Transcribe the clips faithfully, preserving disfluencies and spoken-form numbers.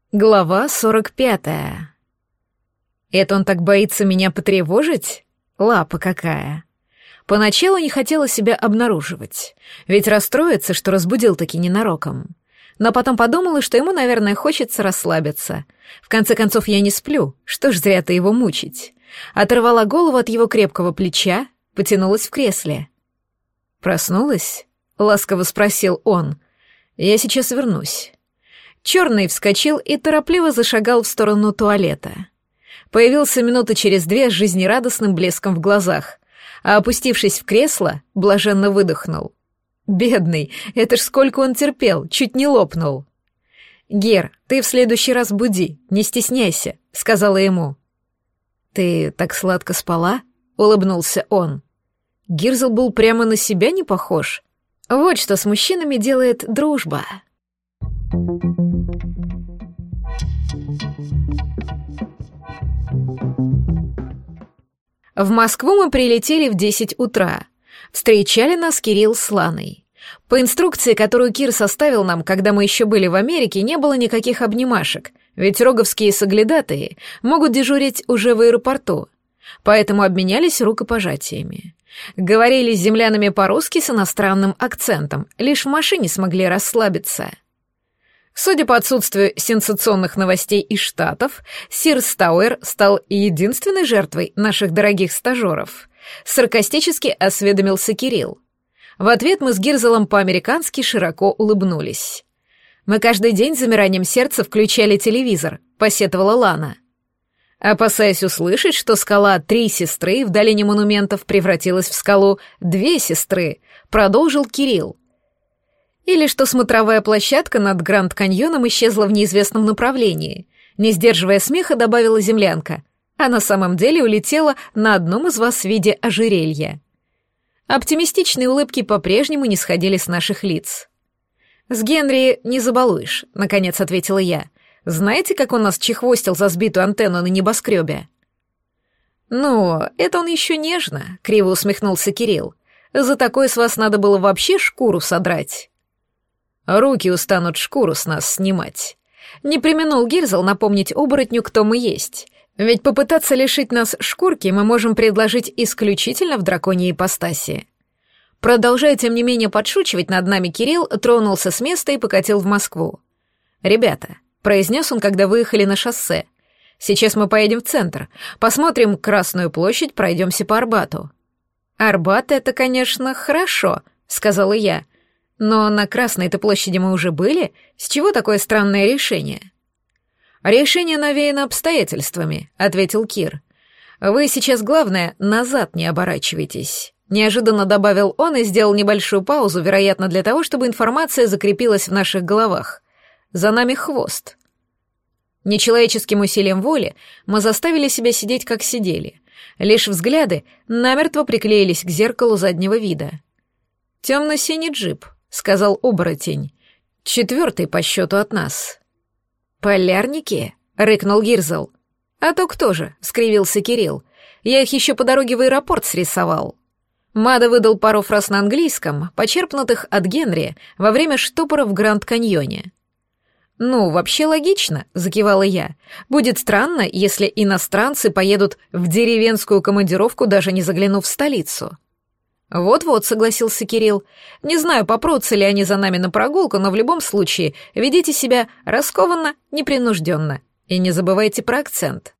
Глава сорок пятая. Это он так боится меня потревожить? Лапа какая. Поначалу не хотела себя обнаруживать, ведь расстроится, что разбудил таки ненароком. Но потом подумала, что ему, наверное, хочется расслабиться. В конце концов, я не сплю, что ж зря-то его мучить. Оторвала голову от его крепкого плеча, потянулась в кресле. «Проснулась?» — ласково спросил он. «Я сейчас вернусь». Черный вскочил и торопливо зашагал в сторону туалета. Появился минуты через две с жизнерадостным блеском в глазах, а, опустившись в кресло, блаженно выдохнул. Бедный, это ж сколько он терпел, чуть не лопнул. «Гер, ты в следующий раз буди, не стесняйся», — сказала ему. «Ты так сладко спала?» — улыбнулся он. Гирзл был прямо на себя не похож. Вот что с мужчинами делает дружба. В Москву мы прилетели в десять утра. Встречали нас Кирилл с Ланой. По инструкции, которую Кир составил нам, когда мы еще были в Америке, не было никаких обнимашек, ведь роговские соглядатые могут дежурить уже в аэропорту. Поэтому обменялись рукопожатиями. Говорили с землянами по-русски с иностранным акцентом, лишь в машине смогли расслабиться. Судя по отсутствию сенсационных новостей из Штатов, Сир Стауэр стал единственной жертвой наших дорогих стажеров. Саркастически осведомился Кирилл. В ответ мы с Гирзелом по-американски широко улыбнулись. «Мы каждый день с замиранием сердца включали телевизор», — посетовала Лана. Опасаясь услышать, что скала «Три сестры» в долине монументов превратилась в скалу «Две сестры», продолжил Кирилл. Или что смотровая площадка над Гранд-каньоном исчезла в неизвестном направлении. Не сдерживая смеха, добавила землянка. А на самом деле улетела на одном из вас в виде ожерелья. Оптимистичные улыбки по-прежнему не сходили с наших лиц. «С Генри не забалуешь», — наконец ответила я. «Знаете, как он нас чехвостил за сбитую антенну на небоскребе?» «Ну, это он еще нежно», — криво усмехнулся Кирилл. «За такое с вас надо было вообще шкуру содрать». «Руки устанут шкуру с нас снимать». Не преминул Гирзл напомнить оборотню, кто мы есть. Ведь попытаться лишить нас шкурки мы можем предложить исключительно в драконьей ипостаси. Продолжая, тем не менее, подшучивать над нами, Кирилл тронулся с места и покатил в Москву. «Ребята», — произнес он, когда выехали на шоссе, — «сейчас мы поедем в центр, посмотрим Красную площадь, пройдемся по Арбату». «Арбат — это, конечно, хорошо», — сказала я. «Но на Красной-то площади мы уже были? С чего такое странное решение?» «Решение навеяно обстоятельствами», — ответил Кир. «Вы сейчас, главное, назад не оборачивайтесь», — неожиданно добавил он и сделал небольшую паузу, вероятно, для того, чтобы информация закрепилась в наших головах. «За нами хвост». Нечеловеческим усилием воли мы заставили себя сидеть, как сидели. Лишь взгляды намертво приклеились к зеркалу заднего вида. «Темно-синий джип», — сказал оборотень. «Четвертый по счету от нас». «Полярники?» — рыкнул Гирзл. «А то кто же?» — скривился Кирилл. «Я их еще по дороге в аэропорт срисовал». Мада выдал пару фраз на английском, почерпнутых от Генри во время штопора в Гранд-каньоне. «Ну, вообще логично», — закивала я. «Будет странно, если иностранцы поедут в деревенскую командировку, даже не заглянув в столицу». «Вот-вот», — согласился Кирилл. «Не знаю, попрутся ли они за нами на прогулку, но в любом случае ведите себя раскованно, непринужденно. И не забывайте про акцент».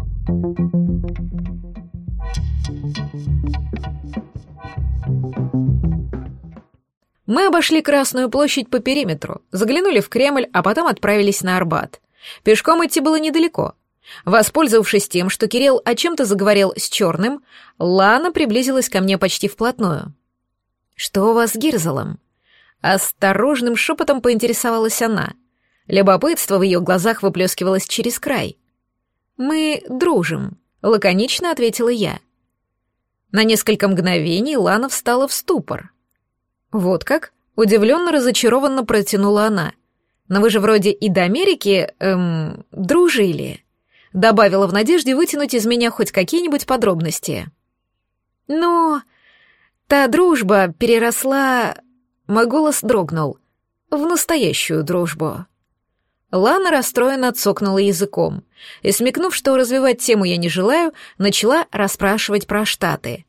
Мы обошли Красную площадь по периметру, заглянули в Кремль, а потом отправились на Арбат. Пешком идти было недалеко. Воспользовавшись тем, что Кирилл о чем-то заговорил с Черным, Лана приблизилась ко мне почти вплотную. «Что у вас с Гирзлом?» Осторожным шепотом поинтересовалась она. Любопытство в ее глазах выплескивалось через край. «Мы дружим», — лаконично ответила я. На несколько мгновений Лана встала в ступор. «Вот как?» — удивленно разочарованно протянула она. «Но вы же вроде и до Америки, эм, дружили», — добавила в надежде вытянуть из меня хоть какие-нибудь подробности. «Ну, та дружба переросла...» Мой голос дрогнул. «В настоящую дружбу». Лана расстроенно цокнула языком и, смекнув, что развивать тему я не желаю, начала расспрашивать про Штаты.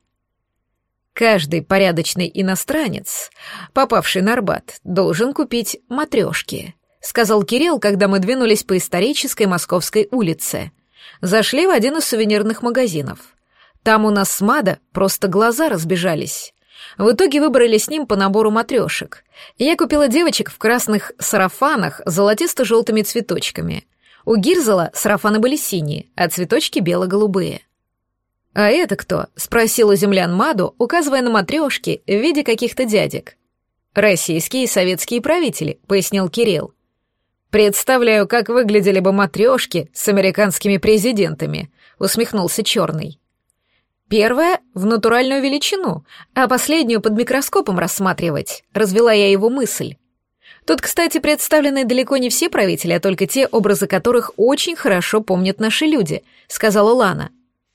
Каждый порядочный иностранец, попавший на Арбат, должен купить матрешки, сказал Кирилл, когда мы двинулись по исторической Московской улице. Зашли в один из сувенирных магазинов. Там у нас с Мадо просто глаза разбежались. В итоге выбрали с ним по набору матрешек. Я купила девочек в красных сарафанах с золотисто-желтыми цветочками. У Гирзела сарафаны были синие, а цветочки бело-голубые. «А это кто?» — спросил у землян Мадо, указывая на матрешки в виде каких-то дядек. «Российские и советские правители», — пояснил Кирилл. «Представляю, как выглядели бы матрешки с американскими президентами», — усмехнулся Черный. «Первая — в натуральную величину, а последнюю под микроскопом рассматривать», — развела я его мысль. «Тут, кстати, представлены далеко не все правители, а только те, образы которых очень хорошо помнят наши люди», — сказала Лана.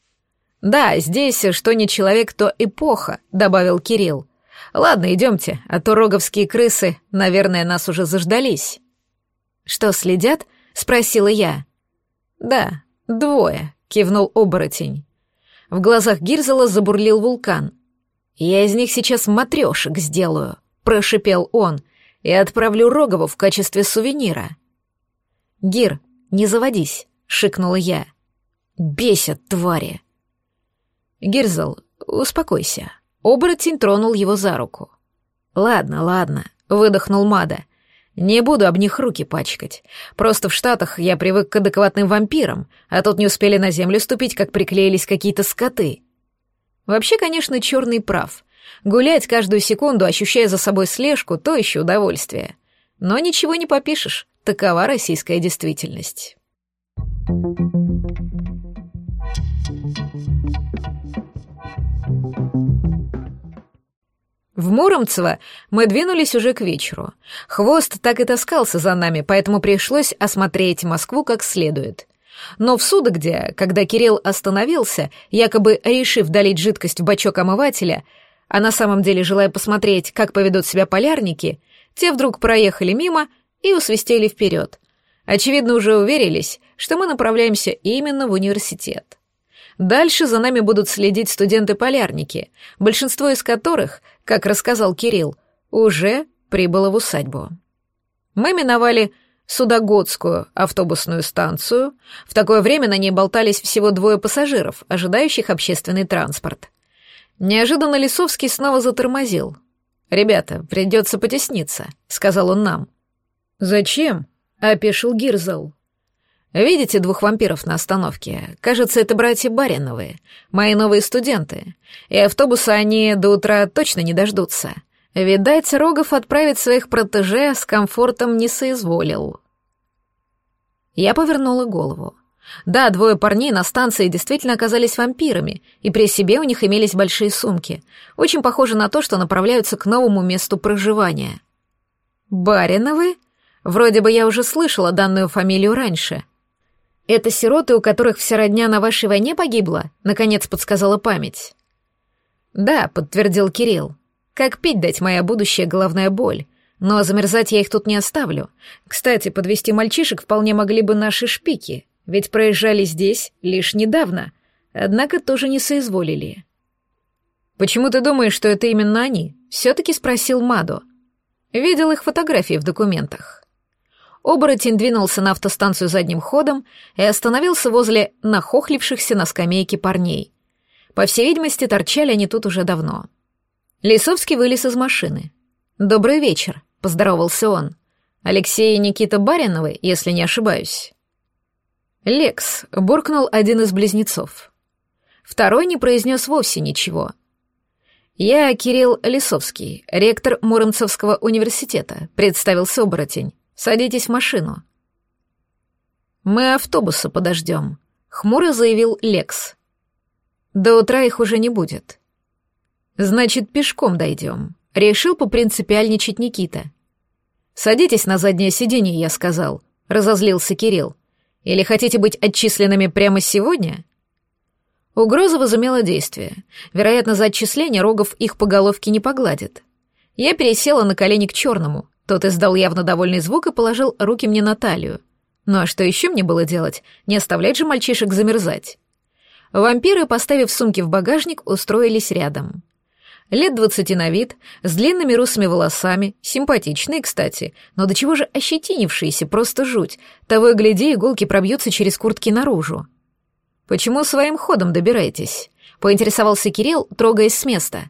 «Да, здесь что не человек, то эпоха», — добавил Кирилл. «Ладно, идемте, а то роговские крысы, наверное, нас уже заждались». «Что, следят?» — спросила я. «Да, двое», — кивнул оборотень. В глазах Гирзела забурлил вулкан. «Я из них сейчас матрешек сделаю», — прошипел он, «и отправлю Рогова в качестве сувенира». «Гир, не заводись», — шикнула я. «Бесят твари». «Гирзел, успокойся». Оборотень тронул его за руку. «Ладно, ладно», — выдохнул Мадо. «Не буду об них руки пачкать. Просто в Штатах я привык к адекватным вампирам, а тут не успели на землю ступить, как приклеились какие-то скоты». Вообще, конечно, Черный прав. Гулять каждую секунду, ощущая за собой слежку, то еще удовольствие. Но ничего не попишешь, такова российская действительность. В Муромцево мы двинулись уже к вечеру. Хвост так и таскался за нами, поэтому пришлось осмотреть Москву как следует. Но в Судогде, когда Кирилл остановился, якобы решив долить жидкость в бачок омывателя, а на самом деле желая посмотреть, как поведут себя полярники, те вдруг проехали мимо и усвистели вперед. Очевидно, уже уверились, что мы направляемся именно в университет. Дальше за нами будут следить студенты-полярники, большинство из которых, как рассказал Кирилл, уже прибыло в усадьбу. Мы миновали Судогодскую автобусную станцию. В такое время на ней болтались всего двое пассажиров, ожидающих общественный транспорт. Неожиданно Лисовский снова затормозил. «Ребята, придется потесниться», — сказал он нам. «Зачем?» — опешил Гирзел. «Видите двух вампиров на остановке? Кажется, это братья Бариновы, мои новые студенты. И автобуса они до утра точно не дождутся. Видать, Рогов отправить своих протеже с комфортом не соизволил». Я повернула голову. Да, двое парней на станции действительно оказались вампирами, и при себе у них имелись большие сумки, очень похожи на то, что направляются к новому месту проживания. «Бариновы? Вроде бы я уже слышала данную фамилию раньше». «Это сироты, у которых вся родня на вашей войне погибла?» — наконец подсказала память. «Да», — подтвердил Кирилл. «Как пить дать моя будущая головная боль? Но замерзать я их тут не оставлю. Кстати, подвести мальчишек вполне могли бы наши шпики, ведь проезжали здесь лишь недавно, однако тоже не соизволили». «Почему ты думаешь, что это именно они?» — все-таки спросил Мадо. «Видел их фотографии в документах». Оборотень двинулся на автостанцию задним ходом и остановился возле нахохлившихся на скамейке парней. По всей видимости, торчали они тут уже давно. Лисовский вылез из машины. «Добрый вечер», — поздоровался он. «Алексей и Никита Бариновы, если не ошибаюсь». «Лекс», — буркнул один из близнецов. Второй не произнес вовсе ничего. «Я Кирилл Лисовский, ректор Муромцевского университета», — представился оборотень. «Садитесь в машину». «Мы автобуса подождем», — хмуро заявил Лекс. «До утра их уже не будет». «Значит, пешком дойдем», — решил попринципиальничать Никита. «Садитесь на заднее сиденье», — я сказал, — разозлился Кирилл. «Или хотите быть отчисленными прямо сегодня?» Угроза возымела действие. Вероятно, за отчисление Рогов их по головке не погладит. Я пересела на колени к Черному. Тот издал явно довольный звук и положил руки мне на талию. Ну а что еще мне было делать? Не оставлять же мальчишек замерзать. Вампиры, поставив сумки в багажник, устроились рядом. Лет двадцати на вид, с длинными русыми волосами, симпатичные, кстати, но до чего же ощетинившиеся, просто жуть. Того и гляди, иголки пробьются через куртки наружу. «Почему своим ходом добираетесь?» — поинтересовался Кирилл, трогаясь с места.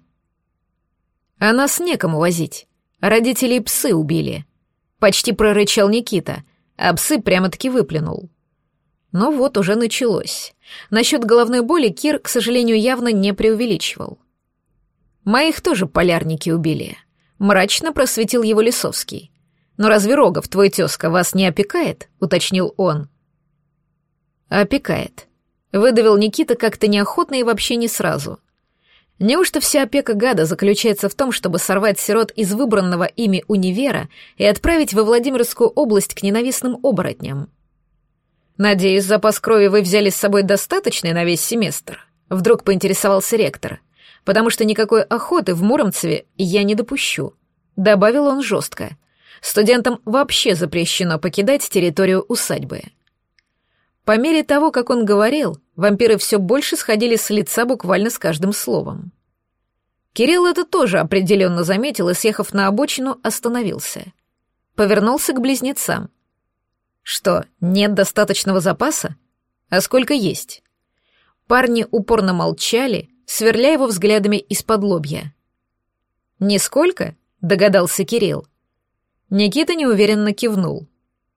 «А нас некому возить. Родителей псы убили». Почти прорычал Никита, а псы прямо-таки выплюнул. Ну вот, уже началось. Насчет головной боли Кир, к сожалению, явно не преувеличивал. «Моих тоже полярники убили», — мрачно просветил его Лисовский. «Но разве Рогов, твой тезка, вас не опекает?» — уточнил он. «Опекает», — выдавил Никита как-то неохотно и вообще не сразу. Неужто вся опека гада заключается в том, чтобы сорвать сирот из выбранного ими универа и отправить во Владимирскую область к ненавистным оборотням? «Надеюсь, запас крови вы взяли с собой достаточный на весь семестр?» — вдруг поинтересовался ректор. «Потому что никакой охоты в Муромцеве я не допущу», — добавил он жестко. «Студентам вообще запрещено покидать территорию усадьбы». По мере того, как он говорил, вампиры все больше сходили с лица буквально с каждым словом. Кирилл это тоже определенно заметил и, съехав на обочину, остановился. Повернулся к близнецам. «Что, нет достаточного запаса? А сколько есть?» Парни упорно молчали, сверляя его взглядами из-под лобья. «Нисколько?» — догадался Кирилл. Никита неуверенно кивнул.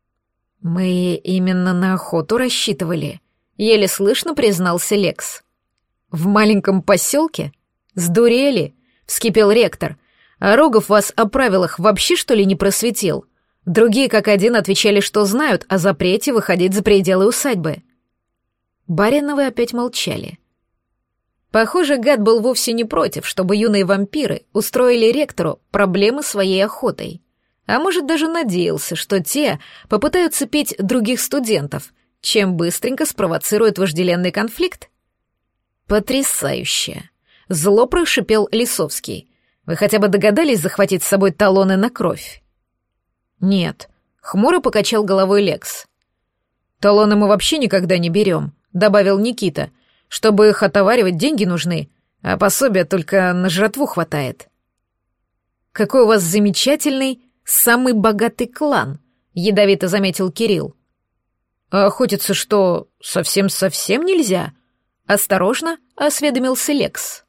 «Мы именно на охоту рассчитывали», — еле слышно признался Лекс. «В маленьком поселке? Сдурели?» — вскипел ректор. «А Рогов вас о правилах вообще, что ли, не просветил? Другие как один отвечали, что знают о запрете выходить за пределы усадьбы». Бариновы опять молчали. Похоже, гад был вовсе не против, чтобы юные вампиры устроили ректору проблемы своей охотой. А может, даже надеялся, что те попытаются пить других студентов, чем быстренько спровоцируют вожделенный конфликт? «Потрясающе!» — зло прошипел Лисовский. «Вы хотя бы догадались захватить с собой талоны на кровь?» «Нет», — хмуро покачал головой Лекс. «Талоны мы вообще никогда не берем», — добавил Никита. «Чтобы их отоваривать, деньги нужны, а пособия только на жратву хватает». «Какой у вас замечательный, самый богатый клан», — ядовито заметил Кирилл. «А охотиться что, совсем-совсем нельзя?» — осторожно осведомился Лекс.